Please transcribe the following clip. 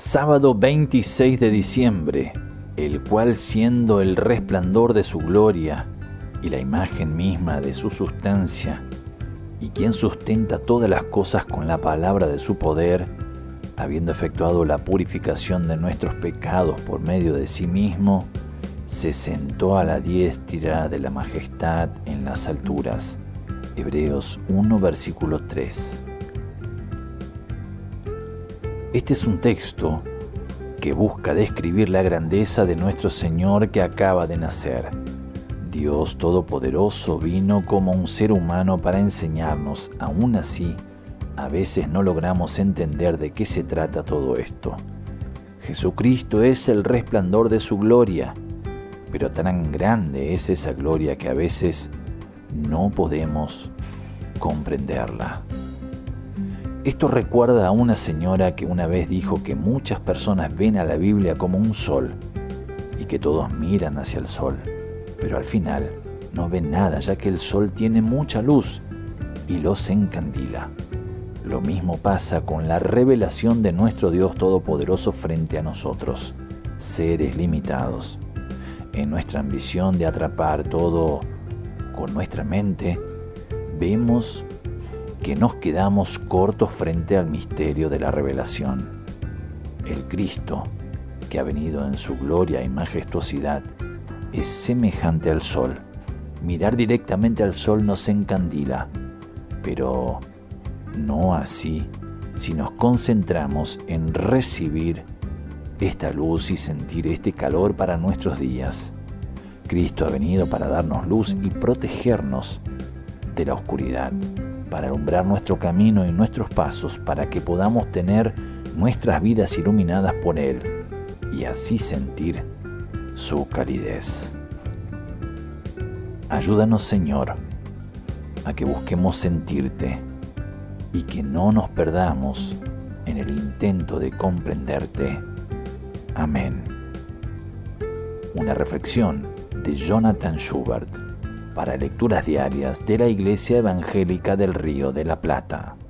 Sábado 26 de diciembre, el cual siendo el resplandor de su gloria y la imagen misma de su sustancia, y quien sustenta todas las cosas con la palabra de su poder, habiendo efectuado la purificación de nuestros pecados por medio de sí mismo, se sentó a la diestra de la majestad en las alturas. Hebreos 1, versículo 3. Este es un texto que busca describir la grandeza de nuestro Señor que acaba de nacer. Dios Todopoderoso vino como un ser humano para enseñarnos. Aún así, a veces no logramos entender de qué se trata todo esto. Jesucristo es el resplandor de su gloria, pero tan grande es esa gloria que a veces no podemos comprenderla. Esto recuerda a una señora que una vez dijo que muchas personas ven a la Biblia como un sol y que todos miran hacia el sol, pero al final no ven nada, ya que el sol tiene mucha luz y los encandila. Lo mismo pasa con la revelación de nuestro Dios Todopoderoso frente a nosotros, seres limitados. En nuestra ambición de atrapar todo con nuestra mente, vemos que nos quedamos cortos frente al misterio de la revelación. El Cristo, que ha venido en su gloria y majestuosidad, es semejante al sol. Mirar directamente al sol nos encandila, pero no así si nos concentramos en recibir esta luz y sentir este calor para nuestros días. Cristo ha venido para darnos luz y protegernos de la oscuridad, para alumbrar nuestro camino y nuestros pasos, para que podamos tener nuestras vidas iluminadas por Él y así sentir su calidez. Ayúdanos, Señor, a que busquemos sentirte y que no nos perdamos en el intento de comprenderte. Amén. Una reflexión de Jonathan Schubert para lecturas diarias de la Iglesia Evangélica del Río de la Plata.